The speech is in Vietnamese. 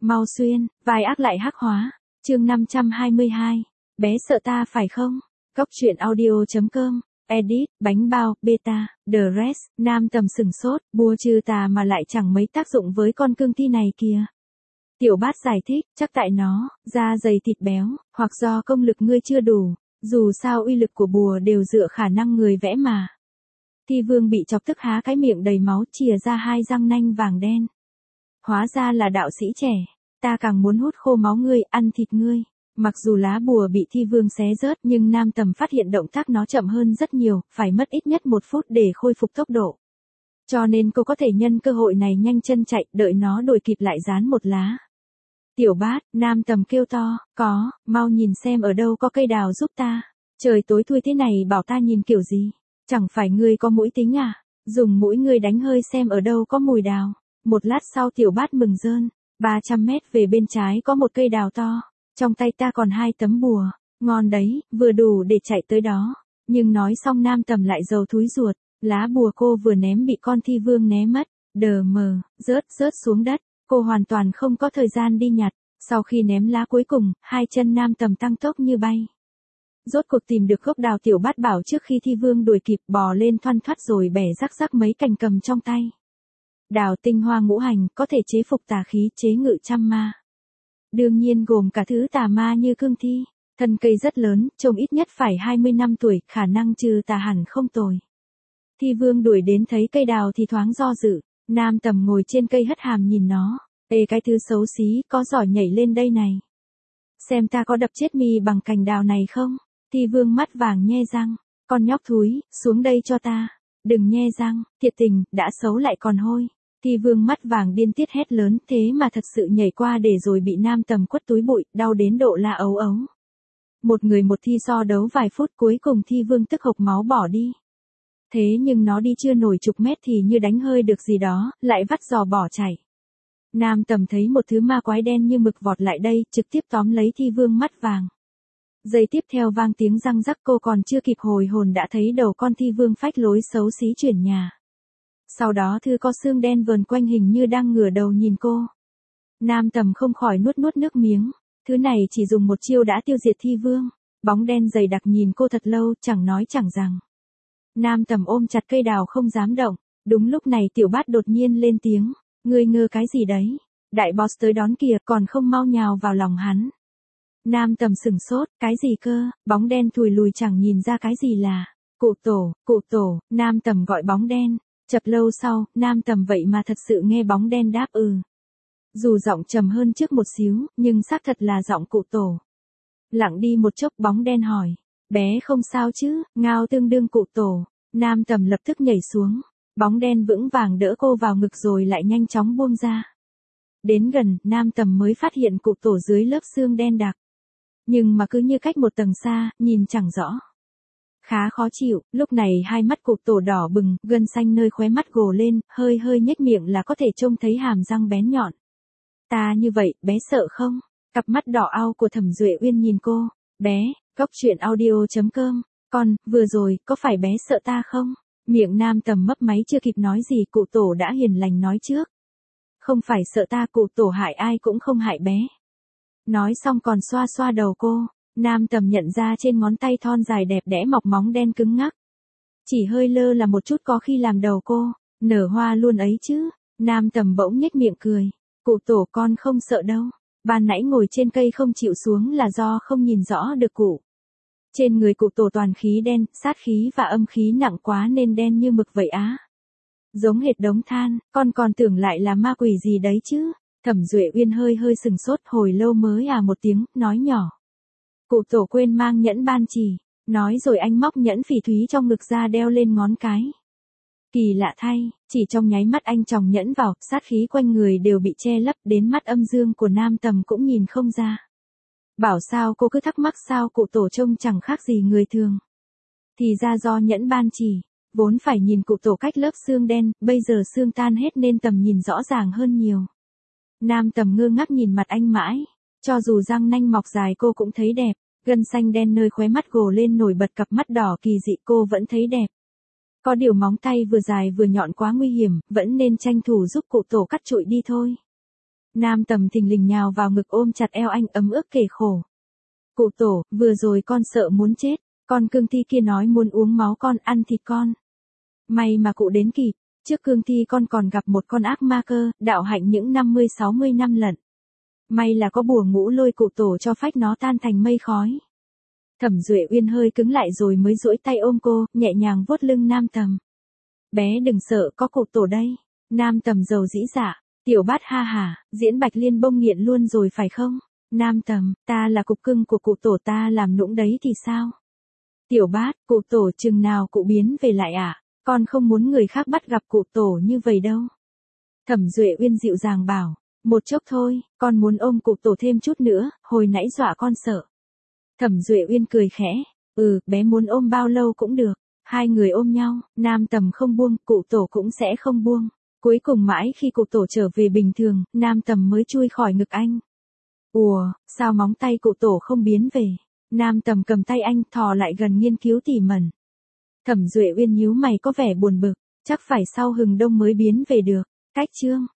Mau xuyên, vai ác lại hắc hóa. Chương 522. Bé sợ ta phải không? Góc truyện audio.com. Edit, bánh bao, beta, the rest. Nam Tầm sừng sốt, bùa trừ tà mà lại chẳng mấy tác dụng với con cương thi này kìa. Tiểu Bát giải thích, chắc tại nó, da dày thịt béo, hoặc do công lực ngươi chưa đủ, dù sao uy lực của bùa đều dựa khả năng người vẽ mà. Thi Vương bị chọc tức há cái miệng đầy máu, chìa ra hai răng nanh vàng đen. Hóa ra là đạo sĩ trẻ, ta càng muốn hút khô máu ngươi, ăn thịt ngươi. Mặc dù lá bùa bị Thi Vương xé rớt nhưng Nam Tầm phát hiện động tác nó chậm hơn rất nhiều, phải mất ít nhất 1 phút để khôi phục tốc độ. Cho nên cô có thể nhân cơ hội này nhanh chân chạy, đợi nó đuổi kịp lại dán một lá. Tiểu Bát, Nam Tầm kêu to, có, mau nhìn xem ở đâu có cây đào giúp ta. Trời tối thui thế này bảo ta nhìn kiểu gì? Chẳng phải ngươi có mũi tính à? Dùng mũi ngươi đánh hơi xem ở đâu có mùi đào. Một lát sau Tiểu Bát mừng rơn, 300 mét về bên trái có một cây đào to. Trong tay ta còn 2 tấm bùa, ngon đấy, vừa đủ để chạy tới đó. Nhưng nói xong Nam Tầm lại dầu thúi ruột, lá bùa cô vừa ném bị con Thi Vương né mất, đờ mờ, rớt xuống đất, cô hoàn toàn không có thời gian đi nhặt. Sau khi ném lá cuối cùng, 2 chân Nam Tầm tăng tốc như bay. Rốt cuộc tìm được gốc đào. Tiểu Bát bảo trước khi Thi Vương đuổi kịp bò lên thoăn thoắt rồi bẻ rắc mấy cành cầm trong tay. Đào tinh hoa ngũ hành, có thể chế phục tà khí, chế ngự trăm ma. Đương nhiên gồm cả thứ tà ma như cương thi. Thân cây rất lớn, trông ít nhất phải 20 năm tuổi, khả năng trừ tà hẳn không tồi. Thi Vương đuổi đến thấy cây đào thì thoáng do dự. Nam Tầm ngồi trên cây hất hàm nhìn nó. Ê cái thứ xấu xí, có giỏi nhảy lên đây này. Xem ta có đập chết mi bằng cành đào này không? Thi Vương mắt vàng nhe răng. Con nhóc thúi, xuống đây cho ta. Đừng nhe răng, thiệt tình, đã xấu lại còn hôi. Thi Vương mắt vàng điên tiết hét lớn, thế mà thật sự nhảy qua để rồi bị Nam Tầm quất túi bụi, đau đến độ la ấu ấu. Một người một thi so đấu vài phút cuối cùng Thi Vương tức hộc máu bỏ đi. Thế nhưng nó đi chưa nổi chục mét thì như đánh hơi được gì đó, lại vắt giò bỏ chạy. Nam Tầm thấy một thứ ma quái đen như mực vọt lại đây, trực tiếp tóm lấy Thi Vương mắt vàng. Giây tiếp theo vang tiếng răng rắc, cô còn chưa kịp hồi hồn đã thấy đầu con Thi Vương phách lối xấu xí chuyển nhà. Sau đó thứ có xương đen vờn quanh hình như đang ngửa đầu nhìn cô. Nam Tầm không khỏi nuốt nước miếng. Thứ này chỉ dùng một chiêu đã tiêu diệt Thi Vương. Bóng đen dày đặc nhìn cô thật lâu, chẳng nói chẳng rằng. Nam Tầm ôm chặt cây đào không dám động. Đúng lúc này Tiểu Bát đột nhiên lên tiếng. Ngươi ngơ cái gì đấy? Đại boss tới đón kìa, còn không mau nhào vào lòng hắn. Nam Tầm sừng sốt, cái gì cơ? Bóng đen thùi lùi chẳng nhìn ra cái gì là. Cụ tổ, Nam Tầm gọi bóng đen. Chập lâu sau, Nam Tầm vậy mà thật sự nghe bóng đen đáp ừ. Dù giọng trầm hơn trước một xíu, nhưng xác thật là giọng cụ tổ. Lặng đi một chốc bóng đen hỏi. Bé không sao chứ, ngao tương đương cụ tổ. Nam Tầm lập tức nhảy xuống. Bóng đen vững vàng đỡ cô vào ngực rồi lại nhanh chóng buông ra. Đến gần, Nam Tầm mới phát hiện cụ tổ dưới lớp xương đen đặc. Nhưng mà cứ như cách một tầng xa, nhìn chẳng rõ. Khá khó chịu, lúc này hai mắt cụ tổ đỏ bừng, gân xanh nơi khóe mắt gồ lên, hơi nhếch miệng là có thể trông thấy hàm răng bén nhọn. Ta như vậy, bé sợ không? Cặp mắt đỏ ao của Thẩm Duệ Uyên nhìn cô. Bé, góc truyện audio.com. Con, vừa rồi, có phải bé sợ ta không? Miệng Nam Tầm mấp máy chưa kịp nói gì cụ tổ đã hiền lành nói trước. Không phải sợ ta, cụ tổ hại ai cũng không hại bé. Nói xong còn xoa đầu cô. Nam Tầm nhận ra trên ngón tay thon dài đẹp đẽ mọc móng đen cứng ngắc. Chỉ hơi lơ là một chút có khi làm đầu cô nở hoa luôn ấy chứ. Nam Tầm bỗng nhếch miệng cười. Cụ tổ con không sợ đâu. Ban nãy ngồi trên cây không chịu xuống là do không nhìn rõ được cụ. Trên người cụ tổ toàn khí đen, sát khí và âm khí nặng quá nên đen như mực vậy á. Giống hệt đống than, con còn tưởng lại là ma quỷ gì đấy chứ. Thẩm Duệ Uyên hơi sừng sốt hồi lâu mới một tiếng, nói nhỏ. Cụ tổ quên mang nhẫn ban chỉ. Nói rồi anh móc nhẫn phỉ thúy trong ngực ra đeo lên ngón cái. Kỳ lạ thay, chỉ trong nháy mắt anh chòng nhẫn vào, sát khí quanh người đều bị che lấp, đến mắt âm dương của Nam Tầm cũng nhìn không ra. Bảo sao cô cứ thắc mắc sao cụ tổ trông chẳng khác gì người thường. Thì ra do nhẫn ban chỉ, vốn phải nhìn cụ tổ cách lớp xương đen, bây giờ xương tan hết nên tầm nhìn rõ ràng hơn nhiều. Nam Tầm ngơ ngác nhìn mặt anh mãi, cho dù răng nanh mọc dài cô cũng thấy đẹp, gân xanh đen nơi khóe mắt gồ lên nổi bật, cặp mắt đỏ kỳ dị cô vẫn thấy đẹp. Có điều móng tay vừa dài vừa nhọn quá nguy hiểm, vẫn nên tranh thủ giúp cụ tổ cắt trụi đi thôi. Nam Tầm thình lình nhào vào ngực ôm chặt eo anh ấm ức kể khổ. Cụ Tổ, vừa rồi con sợ muốn chết, con cương thi kia nói muốn uống máu con ăn thịt con. May mà cụ đến kịp, trước cương thi con còn gặp một con ác ma cơ, đạo hạnh những 50-60 năm lận. May là có bùa ngũ lôi cụ Tổ cho phách nó tan thành mây khói. Thẩm Duệ Uyên hơi cứng lại rồi mới duỗi tay ôm cô, nhẹ nhàng vuốt lưng Nam Tầm. Bé đừng sợ, có cụ Tổ đây. Nam Tầm dầu dĩ dạ, Tiểu Bát ha hả, diễn Bạch Liên bông nghiện luôn rồi phải không? Nam Tầm, ta là cục cưng của cụ Tổ, ta làm nũng đấy thì sao? Tiểu Bát, cụ Tổ chừng nào cụ biến về lại à? Con không muốn người khác bắt gặp cụ Tổ như vậy đâu. Thẩm Duệ Uyên dịu dàng bảo, một chốc thôi, con muốn ôm cụ Tổ thêm chút nữa, hồi nãy dọa con sợ. Thẩm Duệ Uyên cười khẽ, bé muốn ôm bao lâu cũng được. Hai người ôm nhau, Nam Tầm không buông, cụ Tổ cũng sẽ không buông. Cuối cùng mãi khi cụ Tổ trở về bình thường, Nam Tầm mới chui khỏi ngực anh. Ủa, sao móng tay cụ Tổ không biến về? Nam Tầm cầm tay anh thò lại gần nghiên cứu tỉ mẩn. Thẩm Duệ Uyên nhíu mày có vẻ buồn bực, chắc phải sau hừng đông mới biến về được. Cách chương